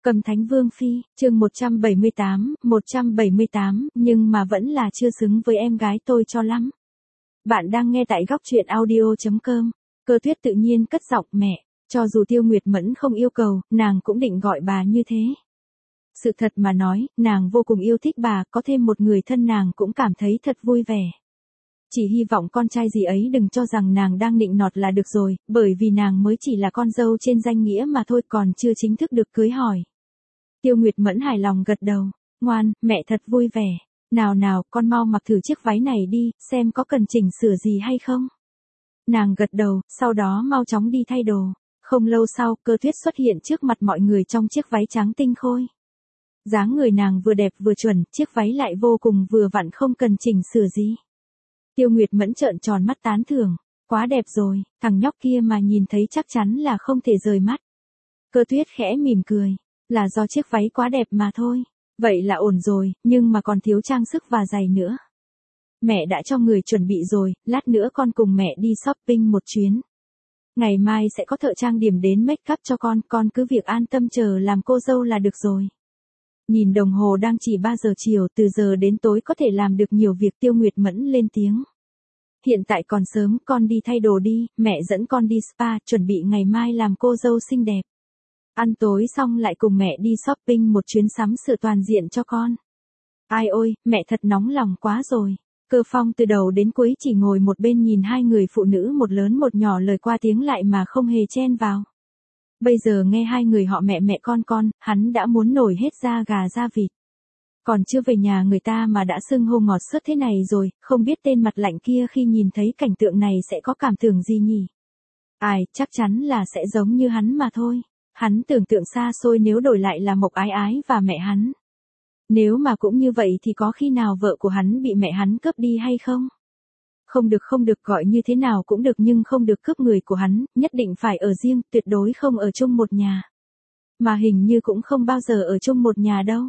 Cầm Thánh Vương Phi, chương 178, nhưng mà vẫn là chưa xứng với em gái tôi cho lắm. Bạn đang nghe tại góc truyện audio.com. Cơ Tuyết tự nhiên cất giọng mẹ, cho dù Tiêu Nguyệt Mẫn không yêu cầu, nàng cũng định gọi bà như thế. Sự thật mà nói, nàng vô cùng yêu thích bà, có thêm một người thân nàng cũng cảm thấy thật vui vẻ. Chỉ hy vọng con trai gì ấy đừng cho rằng nàng đang nịnh nọt là được rồi, bởi vì nàng mới chỉ là con dâu trên danh nghĩa mà thôi, còn chưa chính thức được cưới hỏi. Tiêu Nguyệt Mẫn hài lòng gật đầu, ngoan, mẹ thật vui vẻ. Nào, con mau mặc thử chiếc váy này đi, xem có cần chỉnh sửa gì hay không. Nàng gật đầu, sau đó mau chóng đi thay đồ. Không lâu sau, Cơ Tuyết xuất hiện trước mặt mọi người trong chiếc váy trắng tinh khôi. Dáng người nàng vừa đẹp vừa chuẩn, chiếc váy lại vô cùng vừa vặn, không cần chỉnh sửa gì. Tiêu Nguyệt Mẫn trợn tròn mắt tán thưởng, quá đẹp rồi, thằng nhóc kia mà nhìn thấy chắc chắn là không thể rời mắt. Cơ Tuyết khẽ mỉm cười, là do chiếc váy quá đẹp mà thôi. Vậy là ổn rồi, nhưng mà còn thiếu trang sức và giày nữa. Mẹ đã cho người chuẩn bị rồi, lát nữa con cùng mẹ đi shopping một chuyến. Ngày mai sẽ có thợ trang điểm đến make up cho con cứ việc an tâm chờ làm cô dâu là được rồi. Nhìn đồng hồ đang chỉ 3 giờ chiều, từ giờ đến tối có thể làm được nhiều việc. Tiêu Nguyệt Mẫn lên tiếng. Hiện tại còn sớm, con đi thay đồ đi, mẹ dẫn con đi spa, chuẩn bị ngày mai làm cô dâu xinh đẹp. Ăn tối xong lại cùng mẹ đi shopping một chuyến, sắm sửa toàn diện cho con. Ai ôi, mẹ thật nóng lòng quá rồi. Cơ Phong từ đầu đến cuối chỉ ngồi một bên nhìn hai người phụ nữ một lớn một nhỏ lời qua tiếng lại mà không hề chen vào. Bây giờ nghe hai người họ mẹ con, hắn đã muốn nổi hết da gà da vịt. Còn chưa về nhà người ta mà đã xưng hô ngọt sớt thế này rồi, không biết tên mặt lạnh kia khi nhìn thấy cảnh tượng này sẽ có cảm tưởng gì nhỉ? Ai, chắc chắn là sẽ giống như hắn mà thôi. Hắn tưởng tượng xa xôi nếu đổi lại là Mộc Ái Ái và mẹ hắn. Nếu mà cũng như vậy thì có khi nào vợ của hắn bị mẹ hắn cướp đi hay không? Không được, gọi như thế nào cũng được, nhưng không được cướp người của hắn, nhất định phải ở riêng, tuyệt đối không ở chung một nhà. Mà hình như cũng không bao giờ ở chung một nhà đâu.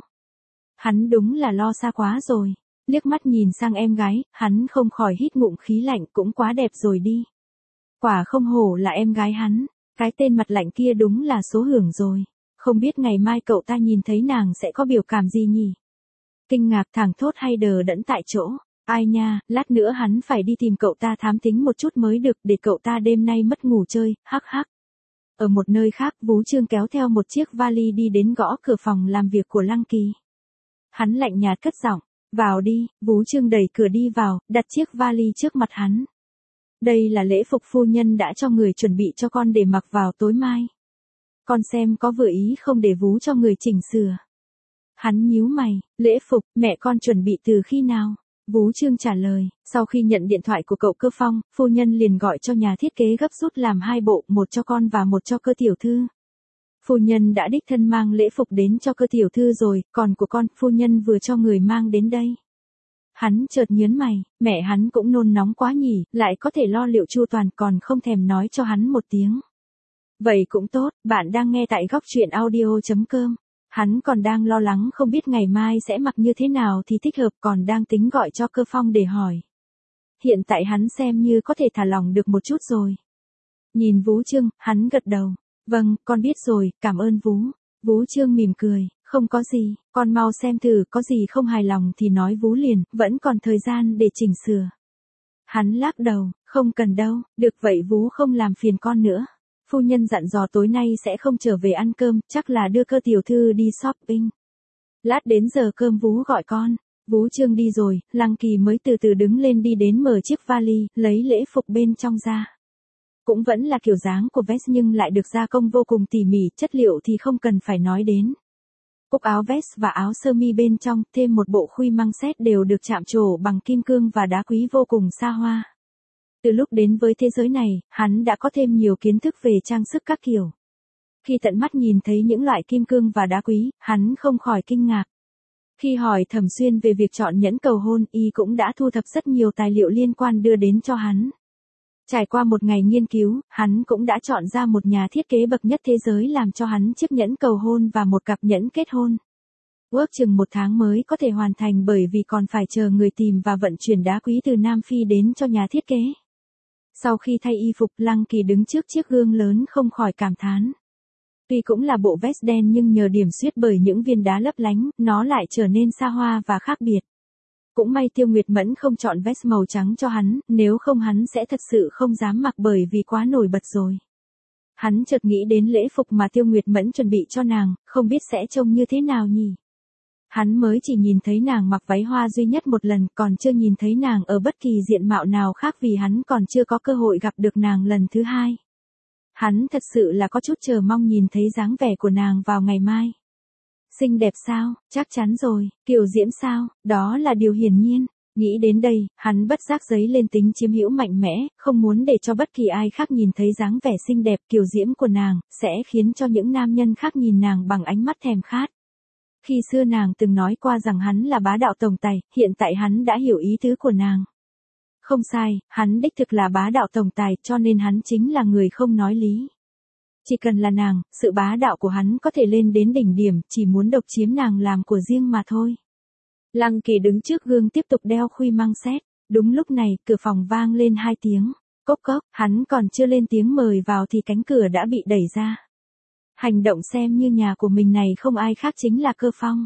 Hắn đúng là lo xa quá rồi. Liếc mắt nhìn sang em gái, hắn không khỏi hít ngụm khí lạnh, cũng quá đẹp rồi đi. Quả không hổ là em gái hắn. Cái tên mặt lạnh kia đúng là số hưởng rồi. Không biết ngày mai cậu ta nhìn thấy nàng sẽ có biểu cảm gì nhỉ? Kinh ngạc, thảng thốt hay đờ đẫn tại chỗ? Ai nha, lát nữa hắn phải đi tìm cậu ta thám thính một chút mới được, để cậu ta đêm nay mất ngủ chơi, hắc hắc. Ở một nơi khác, Vú Trương kéo theo một chiếc vali đi đến gõ cửa phòng làm việc của Lăng Kỳ. Hắn lạnh nhạt cất giọng, vào đi. Vú Trương đẩy cửa đi vào, đặt chiếc vali trước mặt hắn. Đây là lễ phục phu nhân đã cho người chuẩn bị cho con để mặc vào tối mai. Con xem có vừa ý không để Vú cho người chỉnh sửa. Hắn nhíu mày, lễ phục, mẹ con chuẩn bị từ khi nào? Vú Trương trả lời, sau khi nhận điện thoại của cậu Cơ Phong, phu nhân liền gọi cho nhà thiết kế gấp rút làm 2 bộ, một cho con và một cho Cơ tiểu thư. Phu nhân đã đích thân mang lễ phục đến cho Cơ tiểu thư rồi, còn của con, phu nhân vừa cho người mang đến đây. Hắn chợt nhớn mày, mẹ hắn cũng nôn nóng quá nhỉ, lại có thể lo liệu chu toàn còn không thèm nói cho hắn một tiếng. Vậy cũng tốt, bạn đang nghe tại góc truyện audio.com. Hắn còn đang lo lắng không biết ngày mai sẽ mặc như thế nào thì thích hợp, còn đang tính gọi cho Cơ Phong để hỏi. Hiện tại hắn xem như có thể thả lỏng được một chút rồi. Nhìn Vú Trương, hắn gật đầu. Vâng, con biết rồi, cảm ơn Vú. Vú Trương mỉm cười, không có gì, con mau xem thử, có gì không hài lòng thì nói Vú liền, vẫn còn thời gian để chỉnh sửa. Hắn lắc đầu, không cần đâu, được vậy Vú không làm phiền con nữa. Phu nhân dặn dò tối nay sẽ không trở về ăn cơm, chắc là đưa Cơ tiểu thư đi shopping. Lát đến giờ cơm Vú gọi con. Vú Trương đi rồi, Lăng Kỳ mới từ từ đứng lên đi đến mở chiếc vali, lấy lễ phục bên trong ra. Cũng vẫn là kiểu dáng của vest nhưng lại được gia công vô cùng tỉ mỉ, chất liệu thì không cần phải nói đến. Cúc áo vest và áo sơ mi bên trong, thêm một bộ khuy măng xét đều được chạm trổ bằng kim cương và đá quý vô cùng xa hoa. Từ lúc đến với thế giới này, hắn đã có thêm nhiều kiến thức về trang sức các kiểu. Khi tận mắt nhìn thấy những loại kim cương và đá quý, hắn không khỏi kinh ngạc. Khi hỏi Thẩm Xuyên về việc chọn nhẫn cầu hôn, y cũng đã thu thập rất nhiều tài liệu liên quan đưa đến cho hắn. Trải qua một ngày nghiên cứu, hắn cũng đã chọn ra một nhà thiết kế bậc nhất thế giới làm cho hắn chiếc nhẫn cầu hôn và một cặp nhẫn kết hôn. Ước chừng 1 tháng mới có thể hoàn thành bởi vì còn phải chờ người tìm và vận chuyển đá quý từ Nam Phi đến cho nhà thiết kế. Sau khi thay y phục, Lăng Kỳ đứng trước chiếc gương lớn không khỏi cảm thán. Tuy cũng là bộ vest đen nhưng nhờ điểm xuyết bởi những viên đá lấp lánh, nó lại trở nên xa hoa và khác biệt. Cũng may Tiêu Nguyệt Mẫn không chọn vest màu trắng cho hắn, nếu không hắn sẽ thật sự không dám mặc bởi vì quá nổi bật rồi. Hắn chợt nghĩ đến lễ phục mà Tiêu Nguyệt Mẫn chuẩn bị cho nàng, không biết sẽ trông như thế nào nhỉ. Hắn mới chỉ nhìn thấy nàng mặc váy hoa duy nhất một lần, còn chưa nhìn thấy nàng ở bất kỳ diện mạo nào khác vì hắn còn chưa có cơ hội gặp được nàng lần thứ hai. Hắn thật sự là có chút chờ mong nhìn thấy dáng vẻ của nàng vào ngày mai. Xinh đẹp sao, chắc chắn rồi, kiều diễm sao, đó là điều hiển nhiên. Nghĩ đến đây, hắn bất giác dấy lên tính chiếm hữu mạnh mẽ, không muốn để cho bất kỳ ai khác nhìn thấy dáng vẻ xinh đẹp kiều diễm của nàng, sẽ khiến cho những nam nhân khác nhìn nàng bằng ánh mắt thèm khát. Khi xưa nàng từng nói qua rằng hắn là bá đạo tổng tài, hiện tại hắn đã hiểu ý tứ của nàng. Không sai, hắn đích thực là bá đạo tổng tài cho nên hắn chính là người không nói lý. Chỉ cần là nàng, sự bá đạo của hắn có thể lên đến đỉnh điểm, chỉ muốn độc chiếm nàng làm của riêng mà thôi. Lăng Kỳ đứng trước gương tiếp tục đeo khuy mang xét. Đúng lúc này, cửa phòng vang lên 2 tiếng. Cốc cốc, hắn còn chưa lên tiếng mời vào thì cánh cửa đã bị đẩy ra. Hành động xem như nhà của mình này không ai khác chính là Cơ Phong.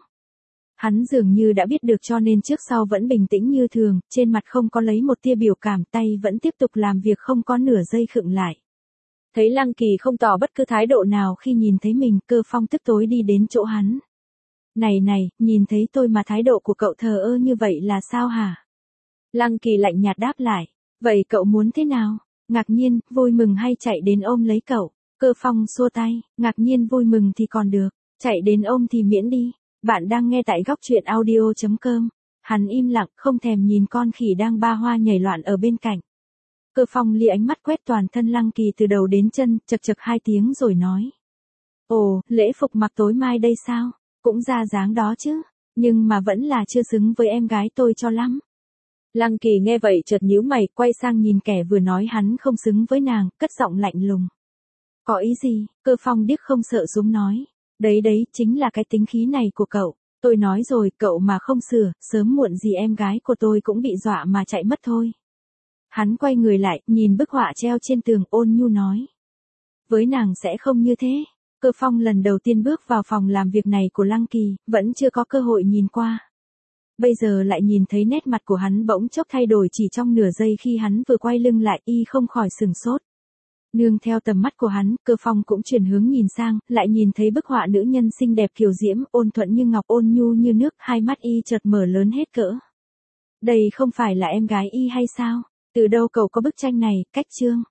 Hắn dường như đã biết được cho nên trước sau vẫn bình tĩnh như thường, trên mặt không có lấy một tia biểu cảm, tay vẫn tiếp tục làm việc không có nửa giây khựng lại. Thấy Lăng Kỳ không tỏ bất cứ thái độ nào khi nhìn thấy mình, Cơ Phong tức tối đi đến chỗ hắn. Này này, nhìn thấy tôi mà thái độ của cậu thờ ơ như vậy là sao hả? Lăng Kỳ lạnh nhạt đáp lại. Vậy cậu muốn thế nào? Ngạc nhiên, vui mừng hay chạy đến ôm lấy cậu? Cơ Phong xua tay, ngạc nhiên vui mừng thì còn được, chạy đến ôm thì miễn đi. Bạn đang nghe tại góc truyện audio.com. Hắn im lặng, không thèm nhìn con khỉ đang ba hoa nhảy loạn ở bên cạnh. Cơ Phong lia ánh mắt quét toàn thân Lăng Kỳ từ đầu đến chân, chật chật 2 tiếng rồi nói. Ồ, lễ phục mặc tối mai đây sao? Cũng ra dáng đó chứ, nhưng mà vẫn là chưa xứng với em gái tôi cho lắm. Lăng Kỳ nghe vậy chợt nhíu mày, quay sang nhìn kẻ vừa nói hắn không xứng với nàng, cất giọng lạnh lùng. Có ý gì? Cơ Phong điếc không sợ súng nói. Đấy, chính là cái tính khí này của cậu. Tôi nói rồi, cậu mà không sửa, sớm muộn gì em gái của tôi cũng bị dọa mà chạy mất thôi. Hắn quay người lại, nhìn bức họa treo trên tường, ôn nhu nói. Với nàng sẽ không như thế. Cơ Phong lần đầu tiên bước vào phòng làm việc này của Lăng Kỳ, vẫn chưa có cơ hội nhìn qua. Bây giờ lại nhìn thấy nét mặt của hắn bỗng chốc thay đổi chỉ trong nửa giây khi hắn vừa quay lưng lại, y không khỏi sửng sốt. Nương theo tầm mắt của hắn, Cơ Phong cũng chuyển hướng nhìn sang, lại nhìn thấy bức họa nữ nhân xinh đẹp kiều diễm, ôn thuận như ngọc, ôn nhu như nước, hai mắt y chợt mở lớn hết cỡ. Đây không phải là em gái y hay sao? Từ đâu cậu có bức tranh này, cách trương?